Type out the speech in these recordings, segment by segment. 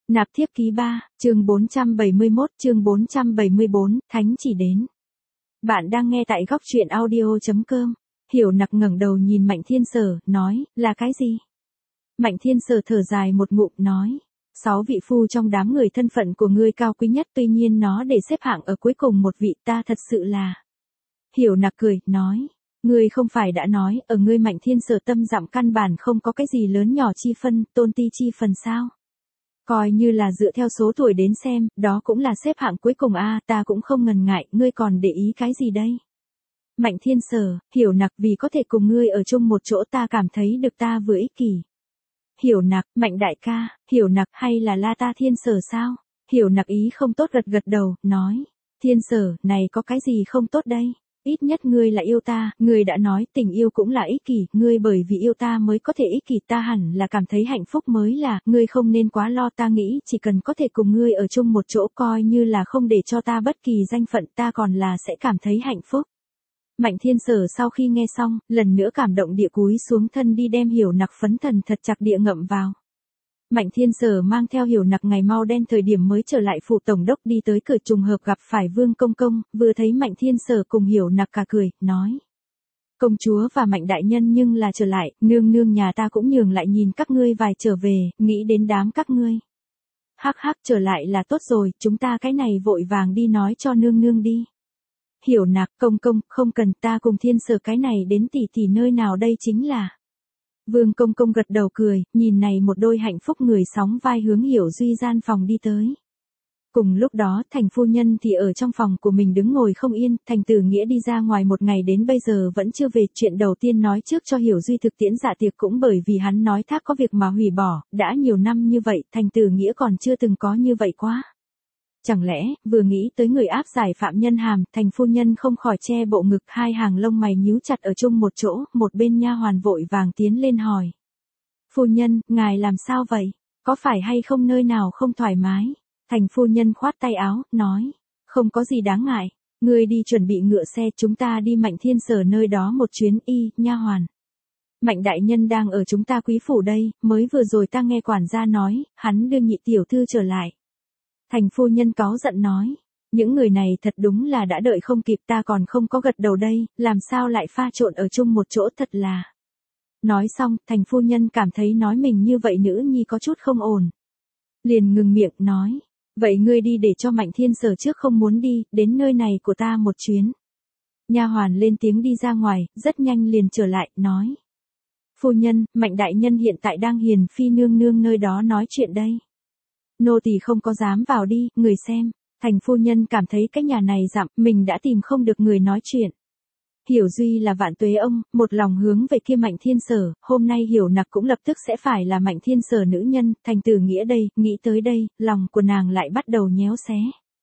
Nạp thiếp ký 3, chương 471, chương 474, Thánh chỉ đến. Bạn đang nghe tại góc truyện audio.com. Hiểu Nặc ngẩng đầu nhìn Mạnh Thiên Sở, nói, là cái gì? Mạnh Thiên Sở thở dài một ngụm, nói, 6 vị phu trong đám người thân phận của ngươi cao quý nhất, tuy nhiên nó để xếp hạng ở cuối cùng một vị, ta thật sự là. Hiểu Nặc cười, nói, ngươi không phải đã nói, ở ngươi Mạnh Thiên Sở tâm dặm căn bản không có cái gì lớn nhỏ chi phân, tôn ti chi phần sao? Coi như là dựa theo số tuổi đến xem, đó cũng là xếp hạng cuối cùng a, ta cũng không ngần ngại, ngươi còn để ý cái gì đây? Mạnh Thiên Sở, Hiểu Nặc, vì có thể cùng ngươi ở chung một chỗ ta cảm thấy được ta vừa ích kỷ. Hiểu Nặc, Mạnh đại ca, Hiểu Nặc hay là la ta Thiên Sở sao? Hiểu Nặc ý không tốt gật gật đầu, nói, Thiên Sở, này có cái gì không tốt đây? Ít nhất ngươi là yêu ta, ngươi đã nói tình yêu cũng là ích kỷ, ngươi bởi vì yêu ta mới có thể ích kỷ, ta hẳn là cảm thấy hạnh phúc mới là, ngươi không nên quá lo, ta nghĩ chỉ cần có thể cùng ngươi ở chung một chỗ coi như là không để cho ta bất kỳ danh phận, ta còn là sẽ cảm thấy hạnh phúc. Mạnh Thiên Sở sau khi nghe xong, lần nữa cảm động địa cúi xuống thân đi đem Hiểu Nặc phấn thần thật chặt địa ngậm vào. Mạnh Thiên Sở mang theo Hiểu Nặc ngày mau đen thời điểm mới trở lại phủ tổng đốc, đi tới cửa trùng hợp gặp phải Vương Công Công, vừa thấy Mạnh Thiên Sở cùng Hiểu Nặc cả cười, nói. Công chúa và Mạnh đại nhân nhưng là trở lại, nương nương nhà ta cũng nhường lại nhìn các ngươi vài trở về, nghĩ đến đám các ngươi. Hắc hắc, trở lại là tốt rồi, chúng ta cái này vội vàng đi nói cho nương nương đi. Hiểu Nặc, Công Công, không cần, ta cùng Thiên Sở cái này đến tỷ tỷ nơi nào đây chính là. Vương Công Công gật đầu cười, nhìn này một đôi hạnh phúc người sóng vai hướng Hiểu Duy gian phòng đi tới. Cùng lúc đó, Thành phu nhân thì ở trong phòng của mình đứng ngồi không yên, Thành Tử Nghĩa đi ra ngoài một ngày đến bây giờ vẫn chưa về, chuyện đầu tiên nói trước cho Hiểu Duy thực tiễn dạ tiệc cũng bởi vì hắn nói thác có việc mà hủy bỏ, đã nhiều năm như vậy, Thành Tử Nghĩa còn chưa từng có như vậy quá. Chẳng lẽ, vừa nghĩ tới người áp giải phạm nhân hàm, Thành phu nhân không khỏi che bộ ngực, hai hàng lông mày nhíu chặt ở chung một chỗ, một bên nha hoàn vội vàng tiến lên hỏi. Phu nhân, ngài làm sao vậy? Có phải hay không nơi nào không thoải mái? Thành phu nhân khoát tay áo, nói. Không có gì đáng ngại, ngươi đi chuẩn bị ngựa xe, chúng ta đi Mạnh Thiên Sở nơi đó một chuyến. Nha hoàn. Mạnh đại nhân đang ở chúng ta quý phủ đây, mới vừa rồi ta nghe quản gia nói, hắn đưa nhị tiểu thư trở lại. Thành phu nhân cáu giận nói, những người này thật đúng là đã đợi không kịp, ta còn không có gật đầu đây, làm sao lại pha trộn ở chung một chỗ, thật là. Nói xong, Thành phu nhân cảm thấy nói mình như vậy nữ nhi có chút không ổn. Liền ngừng miệng, nói, vậy ngươi đi để cho Mạnh Thiên Sở trước không muốn đi, đến nơi này của ta một chuyến. Nha hoàn lên tiếng đi ra ngoài, rất nhanh liền trở lại, nói. Phu nhân, Mạnh đại nhân hiện tại đang hiền phi nương nương nơi đó nói chuyện đây. Nô tỳ không có dám vào đi, người xem. Thành phu nhân cảm thấy cái nhà này dặm, mình đã tìm không được người nói chuyện. Hiểu Duy là vạn tuế ông, một lòng hướng về kia Mạnh Thiên Sở, hôm nay Hiểu Nặc cũng lập tức sẽ phải là Mạnh Thiên Sở nữ nhân, Thành Tử Nghĩa đây, nghĩ tới đây, lòng của nàng lại bắt đầu nhéo xé.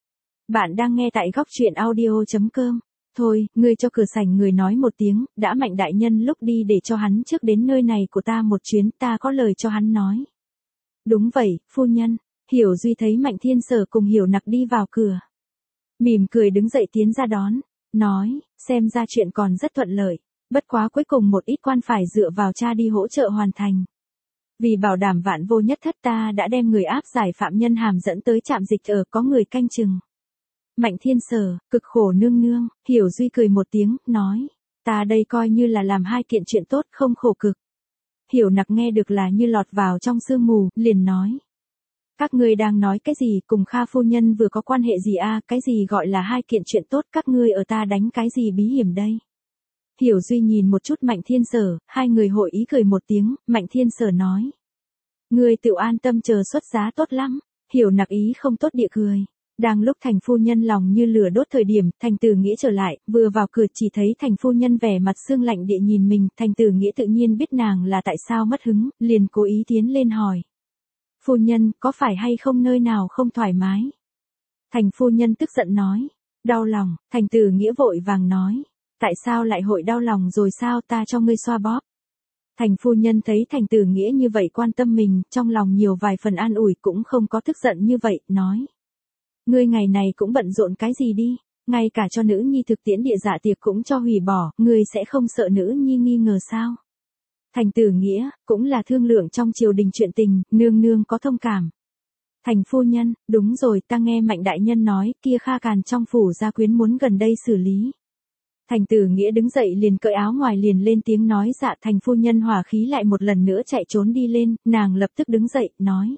Bạn đang nghe tại góc truyện audio.com. Thôi, ngươi cho cửa sảnh người nói một tiếng, đã Mạnh đại nhân lúc đi để cho hắn trước đến nơi này của ta một chuyến, ta có lời cho hắn nói. Đúng vậy, phu nhân. Hiểu Duy thấy Mạnh Thiên Sở cùng Hiểu Nặc đi vào cửa. Mỉm cười đứng dậy tiến ra đón, nói, xem ra chuyện còn rất thuận lợi, bất quá cuối cùng một ít quan phải dựa vào cha đi hỗ trợ hoàn thành. Vì bảo đảm vạn vô nhất thất ta đã đem người áp giải phạm nhân hàm dẫn tới trạm dịch ở có người canh chừng. Mạnh Thiên Sở, cực khổ nương nương, Hiểu Duy cười một tiếng, nói, ta đây coi như là làm hai kiện chuyện tốt không khổ cực. Hiểu Nặc nghe được là như lọt vào trong sương mù, liền nói. Các ngươi đang nói cái gì, cùng Kha phu nhân vừa có quan hệ gì a, cái gì gọi là hai kiện chuyện tốt, các ngươi ở ta đánh cái gì bí hiểm đây? Hiểu Duy nhìn một chút Mạnh Thiên Sở, hai người hội ý cười một tiếng, Mạnh Thiên Sở nói. Ngươi tự an tâm chờ xuất giá tốt lắm, Hiểu Nặc ý không tốt địa cười. Đang lúc Thành phu nhân lòng như lửa đốt thời điểm, Thành Tử Nghĩa trở lại, vừa vào cửa chỉ thấy Thành phu nhân vẻ mặt sương lạnh địa nhìn mình, Thành Tử Nghĩa tự nhiên biết nàng là tại sao mất hứng, liền cố ý tiến lên hỏi. Phu nhân, có phải hay không nơi nào không thoải mái? Thành phu nhân tức giận nói. Đau lòng, Thành Tử Nghĩa vội vàng nói. Tại sao lại hội đau lòng rồi sao, ta cho ngươi xoa bóp. Thành phu nhân thấy Thành Tử Nghĩa như vậy quan tâm mình, trong lòng nhiều vài phần an ủi, cũng không có tức giận như vậy, nói. Ngươi ngày này cũng bận rộn cái gì đi, ngay cả cho nữ nhi thực tiễn địa dạ tiệc cũng cho hủy bỏ, ngươi sẽ không sợ nữ nhi nghi ngờ sao? Thành Tử Nghĩa, cũng là thương lượng trong triều đình chuyện tình, nương nương có thông cảm. Thành phu nhân, đúng rồi, ta nghe Mạnh đại nhân nói, kia Kha Càn trong phủ gia quyến muốn gần đây xử lý. Thành Tử Nghĩa đứng dậy liền cởi áo ngoài liền lên tiếng nói dạ. Thành phu nhân hỏa khí lại một lần nữa chạy trốn đi lên, nàng lập tức đứng dậy, nói.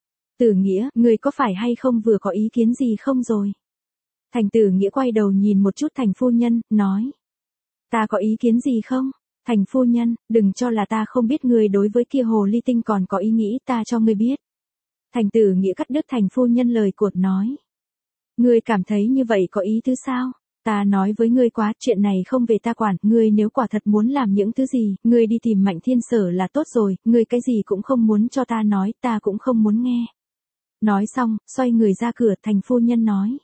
Tử Nghĩa, người có phải hay không vừa có ý kiến gì không rồi? Thành Tử Nghĩa quay đầu nhìn một chút Thành phu nhân, nói. Ta có ý kiến gì không? Thành phu nhân, đừng cho là ta không biết người đối với kia hồ ly tinh còn có ý nghĩ, ta cho ngươi biết. Thành Tử Nghĩa cắt đứt Thành phu nhân lời cuột nói. Ngươi cảm thấy như vậy có ý thứ sao? Ta nói với ngươi quá, chuyện này không về ta quản, ngươi nếu quả thật muốn làm những thứ gì, ngươi đi tìm Mạnh Thiên Sở là tốt rồi, ngươi cái gì cũng không muốn cho ta nói, ta cũng không muốn nghe. Nói xong, xoay người ra cửa, Thành phu nhân nói.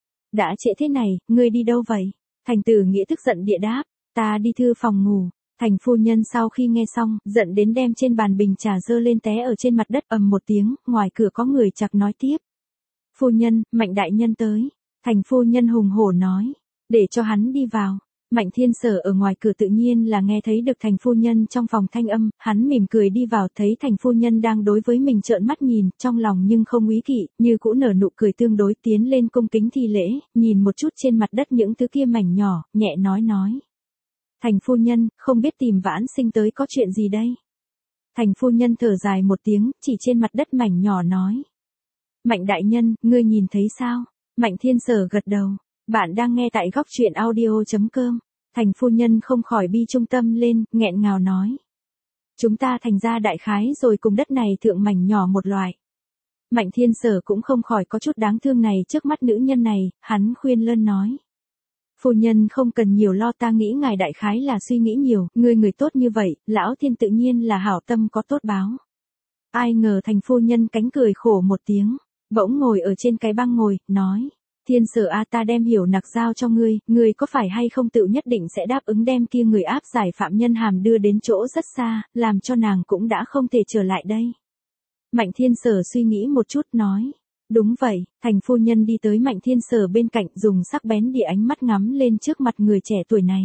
Đã trễ thế này, ngươi đi đâu vậy? Thành Tử Nghĩa tức giận địa đáp, ta đi thư phòng ngủ. Thành phu nhân sau khi nghe xong, giận đến đem trên bàn bình trà dơ lên té ở trên mặt đất ầm một tiếng, ngoài cửa có người chạc nói tiếp. Phu nhân, Mạnh đại nhân tới. Thành phu nhân hùng hổ nói, để cho hắn đi vào. Mạnh Thiên Sở ở ngoài cửa tự nhiên là nghe thấy được Thành phu nhân trong phòng thanh âm, hắn mỉm cười đi vào thấy Thành phu nhân đang đối với mình trợn mắt nhìn, trong lòng nhưng không úy kỵ, như cũ nở nụ cười tương đối tiến lên cung kính thi lễ, nhìn một chút trên mặt đất những thứ kia mảnh nhỏ, nhẹ nói. Thành phu nhân, không biết tìm Vãn Sinh tới có chuyện gì đây? Thành phu nhân thở dài một tiếng, chỉ trên mặt đất mảnh nhỏ nói. Mạnh đại nhân, ngươi nhìn thấy sao? Mạnh Thiên Sở gật đầu. Bạn đang nghe tại góc truyện audio.com. Thành phu nhân không khỏi bi trung tâm lên, nghẹn ngào nói. Chúng ta thành ra đại khái rồi cùng đất này thượng mảnh nhỏ một loại. Mạnh Thiên Sở cũng không khỏi có chút đáng thương này trước mắt nữ nhân này, hắn khuyên lơn nói. Phu nhân không cần nhiều lo, ta nghĩ ngài đại khái là suy nghĩ nhiều, người tốt như vậy, lão thiên tự nhiên là hảo tâm có tốt báo. Ai ngờ Thành phu nhân cánh cười khổ một tiếng, bỗng ngồi ở trên cái băng ngồi, nói. Thiên Sở a, ta đem Hiểu Nặc giao cho ngươi có phải hay không tự nhất định sẽ đáp ứng đem kia người áp giải phạm nhân hàm đưa đến chỗ rất xa, làm cho nàng cũng đã không thể trở lại đây. Mạnh Thiên Sở suy nghĩ một chút nói. Đúng vậy. Thành phu nhân đi tới Mạnh Thiên Sở bên cạnh, dùng sắc bén địa ánh mắt ngắm lên trước mặt người trẻ tuổi này.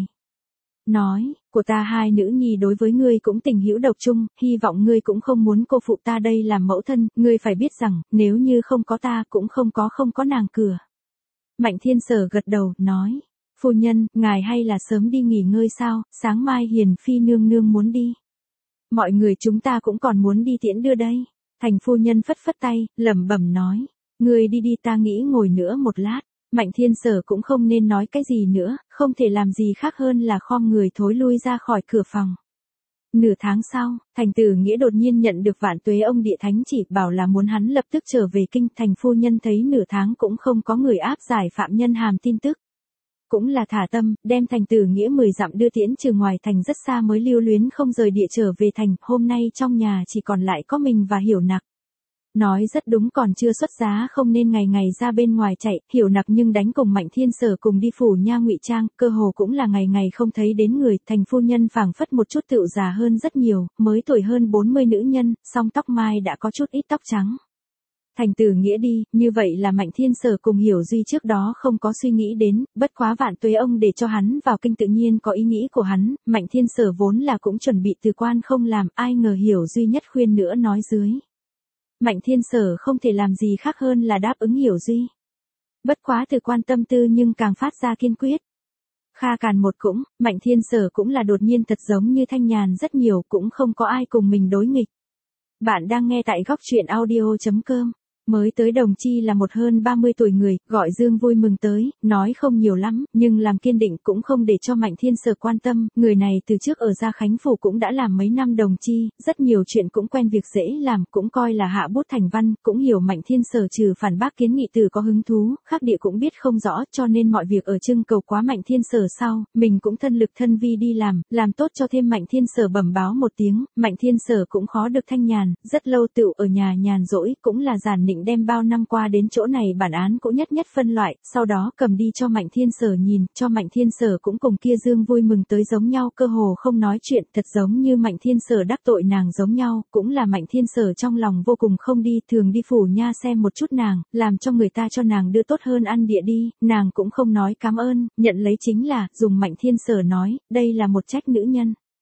Nói, của ta hai nữ nhi đối với ngươi cũng tình hữu độc chung, hy vọng ngươi cũng không muốn cô phụ ta đây làm mẫu thân, ngươi phải biết rằng, nếu như không có ta cũng không có nàng cửa. Mạnh Thiên Sở gật đầu, nói, phu nhân, ngài hay là sớm đi nghỉ ngơi sao, sáng mai Hiền Phi nương nương muốn đi. Mọi người chúng ta cũng còn muốn đi tiễn đưa đây. Thành phu nhân phất phất tay, lẩm bẩm nói, ngươi đi ta nghĩ ngồi nữa một lát. Mạnh Thiên Sở cũng không nên nói cái gì nữa, không thể làm gì khác hơn là khom người thối lui ra khỏi cửa phòng. Nửa tháng sau, Thành Tử Nghĩa đột nhiên nhận được Vạn Tuế ông địa thánh chỉ bảo là muốn hắn lập tức trở về kinh. Thành phu nhân thấy nửa tháng cũng không có người áp giải phạm nhân hàm tin tức. Cũng là thả tâm, đem Thành Tử Nghĩa 10 dặm đưa tiễn trừ ngoài thành rất xa mới lưu luyến không rời địa trở về thành. Hôm nay trong nhà chỉ còn lại có mình và Hiểu Nặc. Nói rất đúng, còn chưa xuất giá không nên ngày ngày ra bên ngoài chạy. Hiểu Nặc nhưng đánh cùng Mạnh Thiên Sở cùng đi phủ nha ngụy trang, cơ hồ cũng là ngày ngày không thấy đến người. Thành phu nhân phảng phất một chút tựu già hơn rất nhiều, mới tuổi hơn 40 nữ nhân, song tóc mai đã có chút ít tóc trắng. Thành Tử Nghĩa đi, như vậy là Mạnh Thiên Sở cùng Hiểu Duy trước đó không có suy nghĩ đến, bất quá Vạn Tuế ông để cho hắn vào kinh tự nhiên có ý nghĩ của hắn. Mạnh Thiên Sở vốn là cũng chuẩn bị từ quan không làm, ai ngờ Hiểu Duy nhất khuyên nữa nói dưới. Mạnh Thiên Sở không thể làm gì khác hơn là đáp ứng Hiểu Duy. Bất quá từ quan tâm tư nhưng càng phát ra kiên quyết. Kha Càn một cũng, Mạnh Thiên Sở cũng là đột nhiên thật giống như Thanh Nhàn rất nhiều, cũng không có ai cùng mình đối nghịch. Bạn đang nghe tại góc truyện audio.com. Mới tới đồng chi là một hơn 30 tuổi người, gọi Dương vui mừng tới, nói không nhiều lắm, nhưng làm kiên định cũng không để cho Mạnh Thiên Sở quan tâm. Người này từ trước ở Gia Khánh Phủ cũng đã làm mấy năm đồng chi, rất nhiều chuyện cũng quen việc dễ làm, cũng coi là hạ bút thành văn, cũng hiểu Mạnh Thiên Sở trừ phản bác kiến nghị từ có hứng thú, khác địa cũng biết không rõ, cho nên mọi việc ở trưng cầu quá Mạnh Thiên Sở sau, mình cũng thân lực thân vi đi làm tốt cho thêm. Mạnh Thiên Sở bẩm báo một tiếng, Mạnh Thiên Sở cũng khó được thanh nhàn, rất lâu tựu ở nhà nhàn rỗi, cũng là giản định đem bao năm qua đến chỗ này bản án cũng nhất phân loại, sau đó cầm đi cho Mạnh Thiên Sở nhìn, cho Mạnh Thiên Sở cũng cùng kia Dương vui mừng tới giống nhau, cơ hồ không nói chuyện, thật giống như Mạnh Thiên Sở đắc tội nàng giống nhau, cũng là Mạnh Thiên Sở trong lòng vô cùng không đi, thường đi phủ nha xem một chút nàng, làm cho người ta cho nàng đưa tốt hơn ăn địa đi, nàng cũng không nói cảm ơn, nhận lấy chính là, dùng Mạnh Thiên Sở nói, đây là một trách nữ nhân.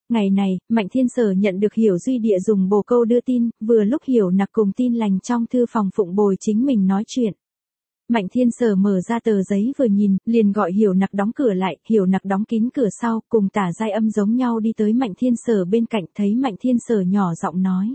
Ngày này, Mạnh Thiên Sở nhận được Hiểu Duy Địa dùng bồ câu đưa tin, vừa lúc Hiểu Nặc cùng Tin Lành trong thư phòng phụng bồi chính mình nói chuyện. Mạnh Thiên Sở mở ra tờ giấy vừa nhìn, liền gọi Hiểu Nặc đóng cửa lại, Hiểu Nặc đóng kín cửa sau, cùng Tả Giai Âm giống nhau đi tới Mạnh Thiên Sở bên cạnh, thấy Mạnh Thiên Sở nhỏ giọng nói.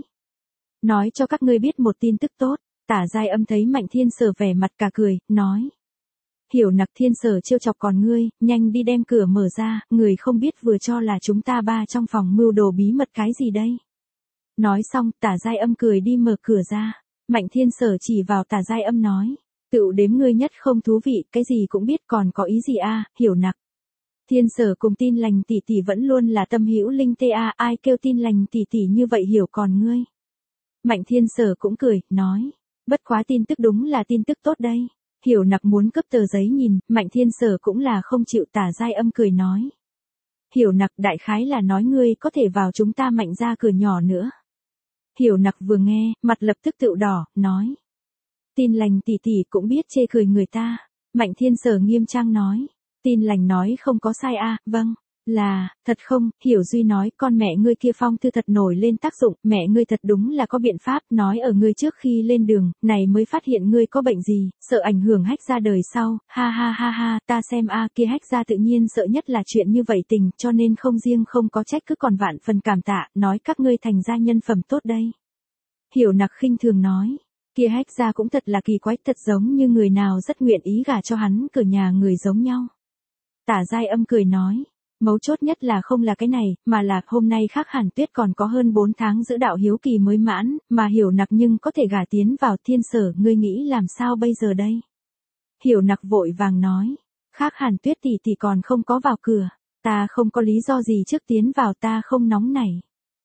Nói cho các ngươi biết một tin tức tốt. Tả Giai Âm thấy Mạnh Thiên Sở vẻ mặt cả cười, nói. Hiểu Nặc, Thiên Sở trêu chọc còn ngươi, nhanh đi đem cửa mở ra, người không biết vừa cho là chúng ta ba trong phòng mưu đồ bí mật cái gì đây. Nói xong, Tả Giai Âm cười đi mở cửa ra. Mạnh Thiên Sở chỉ vào Tả Giai Âm nói. Tựu đếm ngươi nhất không thú vị, cái gì cũng biết còn có ý gì a, Hiểu Nặc. Thiên Sở cùng Tin Lành tỷ tỷ vẫn luôn là tâm hữu linh tê a, ai kêu Tin Lành tỷ tỷ như vậy hiểu còn ngươi. Mạnh Thiên Sở cũng cười, nói. Bất quá tin tức đúng là tin tức tốt đây. Hiểu Nặc muốn cấp tờ giấy nhìn, Mạnh Thiên Sở cũng là không chịu. Tả Giai Âm cười nói. Hiểu Nặc, đại khái là nói ngươi có thể vào chúng ta Mạnh ra cửa nhỏ nữa. Hiểu Nặc vừa nghe, mặt lập tức tựu đỏ, nói. Tin Lành tỷ tỷ cũng biết chê cười người ta. Mạnh Thiên Sở nghiêm trang nói. Tin Lành nói không có sai a, vâng. Là, thật không, Hiểu Duy nói, con mẹ ngươi kia phong thư thật nổi lên tác dụng, mẹ ngươi thật đúng là có biện pháp, nói ở ngươi trước khi lên đường, này mới phát hiện ngươi có bệnh gì, sợ ảnh hưởng Hách gia đời sau, ha ha ha ha, ta xem a, kia Hách gia tự nhiên sợ nhất là chuyện như vậy tình, cho nên không riêng không có trách cứ còn vạn phần cảm tạ, nói các ngươi thành gia nhân phẩm tốt đây. Hiểu Nặc khinh thường nói, kia Hách gia cũng thật là kỳ quái, thật giống như người nào rất nguyện ý gả cho hắn cửa nhà người giống nhau. Tả Giai Âm cười nói. Mấu chốt nhất là không là cái này, mà là hôm nay Khác Hàn Tuyết còn có hơn 4 tháng giữ đạo hiếu kỳ mới mãn, mà Hiểu Nặc nhưng có thể gả tiến vào. Thiên Sở, ngươi nghĩ làm sao bây giờ đây? Hiểu Nặc vội vàng nói, Khác Hàn Tuyết tỷ tỷ còn không có vào cửa, ta không có lý do gì trước tiến vào, ta không nóng nảy.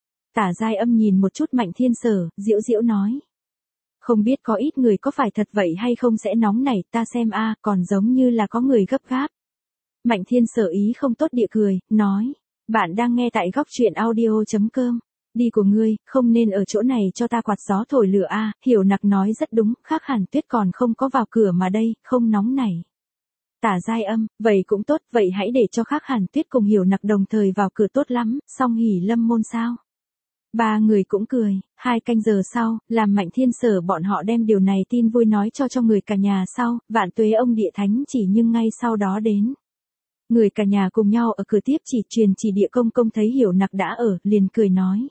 Tả Giai Âm nhìn một chút Mạnh Thiên Sở, giễu giễu nói. Không biết có ít người có phải thật vậy hay không sẽ nóng nảy, ta xem a, còn giống như là có người gấp gáp. Mạnh Thiên Sở ý không tốt địa cười, nói. Bạn đang nghe tại góc truyện audio.com. Đi của ngươi, không nên ở chỗ này cho ta quạt gió thổi lửa a. Hiểu Nặc nói rất đúng, Khác Hàn Tuyết còn không có vào cửa mà đây, không nóng nảy. Tả Giai Âm, vậy cũng tốt, vậy hãy để cho Khác Hàn Tuyết cùng Hiểu Nặc đồng thời vào cửa tốt lắm, xong hỉ lâm môn sao. Ba người cũng cười, 2 canh giờ sau, làm Mạnh Thiên Sở bọn họ đem điều này tin vui nói cho người cả nhà sau, vạn tuế ông địa thánh chỉ nhưng ngay sau đó đến. Người cả nhà cùng nhau ở cửa tiếp truyền chỉ địa công công thấy Hiểu Nặc đã ở, liền cười nói.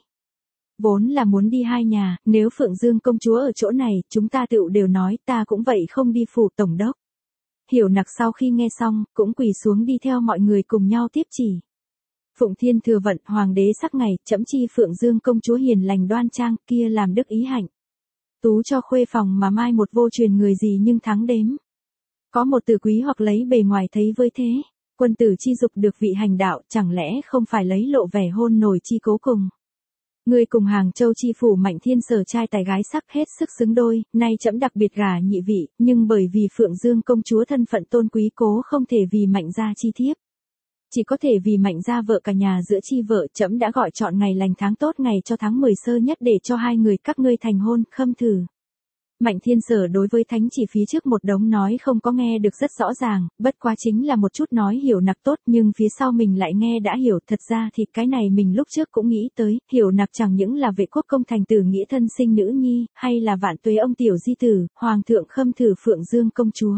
Vốn là muốn đi 2 nhà, nếu Phượng Dương công chúa ở chỗ này, chúng ta tựu đều nói, ta cũng vậy không đi phủ tổng đốc. Hiểu Nặc sau khi nghe xong, cũng quỳ xuống đi theo mọi người cùng nhau tiếp chỉ. Phụng Thiên thừa vận, hoàng đế sắc ngày, trẫm chi Phượng Dương công chúa hiền lành đoan trang, kia làm đức ý hạnh. Tú cho khuê phòng mà mai một vô truyền người gì nhưng thắng đếm. Có một từ quý hoặc lấy bề ngoài thấy với thế. Quân tử chi dục được vị hành đạo, chẳng lẽ không phải lấy lộ vẻ hôn nổi chi cố cùng. Người cùng Hàng Châu chi phủ Mạnh Thiên Sở trai tài gái sắc hết sức xứng đôi, nay trẫm đặc biệt gả nhị vị, nhưng bởi vì Phượng Dương công chúa thân phận tôn quý cố không thể vì Mạnh gia chi thiếp. Chỉ có thể vì Mạnh gia vợ cả nhà giữa chi vợ, trẫm đã gọi chọn ngày lành tháng tốt ngày cho tháng 10 sơ nhất để cho 2 người các ngươi thành hôn, khâm thử. Mạnh Thiên Sở đối với thánh chỉ phía trước một đống nói không có nghe được rất rõ ràng, bất quá chính là một chút nói Hiểu Nặc tốt, nhưng phía sau mình lại nghe đã hiểu, thật ra thì cái này mình lúc trước cũng nghĩ tới, Hiểu Nặc chẳng những là vệ quốc công thành tử nghĩa thân sinh nữ nhi, hay là vạn tuế ông tiểu di tử, hoàng thượng khâm thử Phượng Dương công chúa.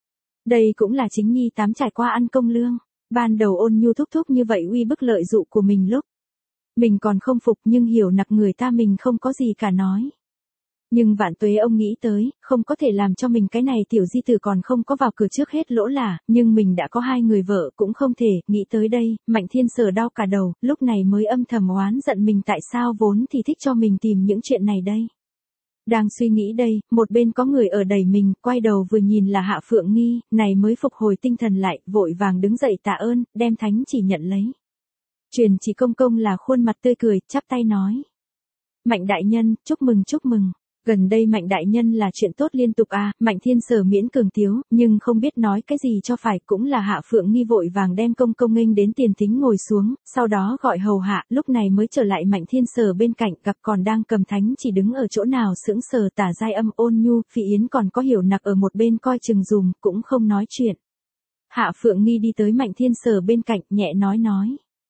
Đây cũng là chính nhi tám trải qua ăn công lương, ban đầu ôn nhu thúc thúc như vậy uy bức lợi dụ của mình lúc. Mình còn không phục nhưng Hiểu Nặc người ta mình không có gì cả nói. Nhưng vạn tuế ông nghĩ tới, không có thể làm cho mình cái này tiểu di tử còn không có vào cửa trước hết lỗ là, nhưng mình đã có 2 người vợ cũng không thể, nghĩ tới đây, Mạnh Thiên Sở đau cả đầu, lúc này mới âm thầm oán giận mình tại sao vốn thì thích cho mình tìm những chuyện này đây. Đang suy nghĩ đây, một bên có người ở đẩy mình, quay đầu vừa nhìn là Hạ Phượng Nghi, này mới phục hồi tinh thần lại, vội vàng đứng dậy tạ ơn, đem thánh chỉ nhận lấy. Truyền chỉ công công là khuôn mặt tươi cười, chắp tay nói. Mạnh đại nhân, chúc mừng chúc mừng. Gần đây Mạnh đại nhân là chuyện tốt liên tục à, Mạnh Thiên Sở miễn cường tiếu, nhưng không biết nói cái gì cho phải, cũng là Hạ Phượng Nghi vội vàng đem công công nghênh đến tiền thính ngồi xuống, sau đó gọi hầu hạ, lúc này mới trở lại Mạnh Thiên Sở bên cạnh, gặp còn đang cầm thánh chỉ đứng ở chỗ nào sững sờ. Tả Giai Âm ôn nhu, Phỉ Yến còn có Hiểu Nặc ở một bên coi chừng dùm, cũng không nói chuyện. Hạ Phượng Nghi đi tới Mạnh Thiên Sở bên cạnh, nhẹ nói.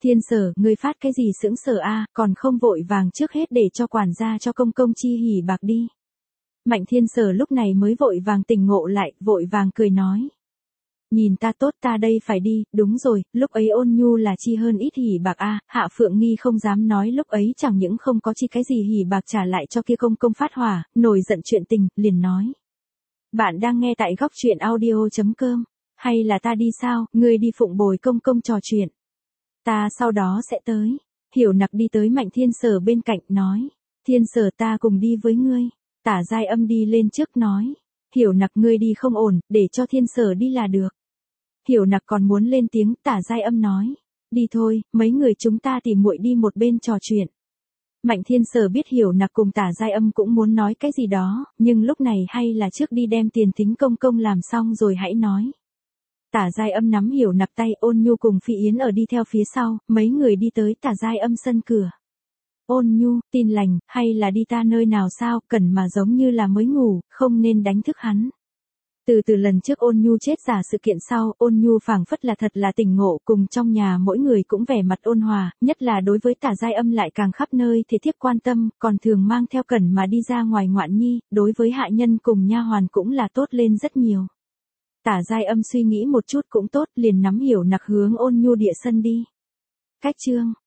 Thiên Sở, ngươi phát cái gì sững sờ a, còn không vội vàng trước hết để cho quản gia cho công công chi hỉ bạc đi. Mạnh Thiên Sở lúc này mới vội vàng tỉnh ngộ lại, vội vàng cười nói. Nhìn ta tốt, ta đây phải đi, đúng rồi, lúc ấy Ôn Nhu là chi hơn ít hỉ bạc a. Hạ Phượng Nghi không dám nói lúc ấy chẳng những không có chi cái gì hỉ bạc trả lại cho kia công công phát hỏa, nổi giận chuyện tình, liền nói. Bạn đang nghe tại góc truyện audio.com, hay là ta đi sao, ngươi đi phụng bồi công công trò chuyện. Ta sau đó sẽ tới. Hiểu Nặc đi tới Mạnh Thiên Sở bên cạnh nói. Thiên Sở, ta cùng đi với ngươi. Tả Giai Âm đi lên trước nói. Hiểu Nặc, ngươi đi không ổn, để cho Thiên Sở đi là được. Hiểu Nặc còn muốn lên tiếng, Tả Giai Âm nói. Đi thôi, mấy người chúng ta tìm muội đi một bên trò chuyện. Mạnh Thiên Sở biết Hiểu Nặc cùng Tả Giai Âm cũng muốn nói cái gì đó, nhưng lúc này hay là trước đi đem tiền thính công công làm xong rồi hãy nói. Tả Giai Âm nắm Hiểu Nặc tay, Ôn Nhu cùng Phi Yến ở đi theo phía sau, mấy người đi tới Tả Giai Âm sân cửa. Ôn Nhu, tin lành, hay là đi ta nơi nào sao, Cẩn mà giống như là mới ngủ, không nên đánh thức hắn. Từ lần trước Ôn Nhu chết giả sự kiện sau, Ôn Nhu phảng phất là thật là tỉnh ngộ, cùng trong nhà mỗi người cũng vẻ mặt ôn hòa, nhất là đối với Tả Giai Âm lại càng khắp nơi thì thiếp quan tâm, còn thường mang theo Cẩn mà đi ra ngoài ngoạn nhi, đối với hạ nhân cùng nha hoàn cũng là tốt lên rất nhiều. Tả Giai Âm suy nghĩ một chút cũng tốt, liền nắm Hiểu Nặc hướng Ôn Nhu địa sân đi. Cách chương